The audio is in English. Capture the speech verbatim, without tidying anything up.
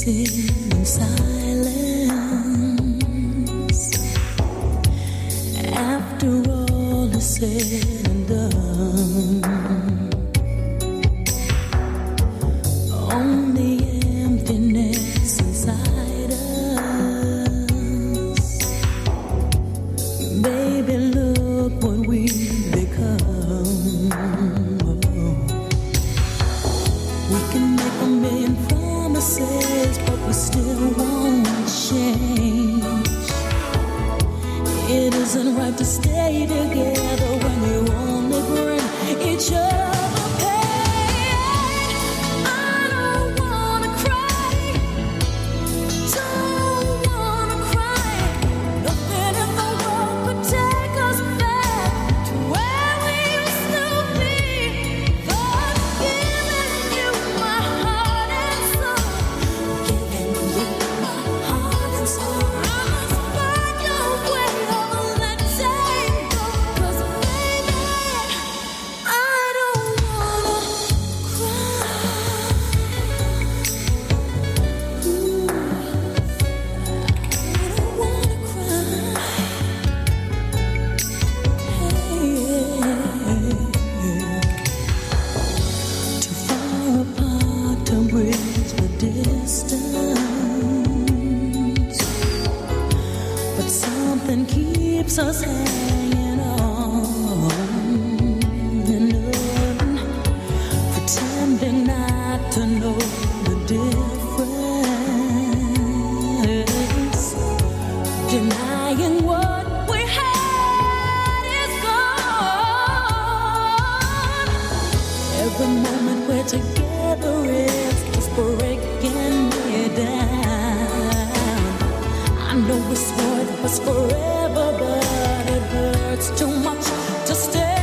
dancing in silence. After all is said and done, only emptiness inside us. Baby, look what we've become. We can make a million promises, but we still won't change. It isn't right to stay together when you only bring each other pain. I don't wanna cry, don't wanna cry. Nothing in the world could take us back to where we used to be. But giving you my heart and soul, giving you my heart and soul. I must find a way over that tango, 'cause baby, I don't wanna cry. Ooh, I don't wanna cry. Too far apart to bridge the distance, but something keeps us hanging on and on, pretending not to know the difference, denying what we had is gone. Every moment we're together is just breaking me down. I know we swore it was forever, but it hurts too much to stay.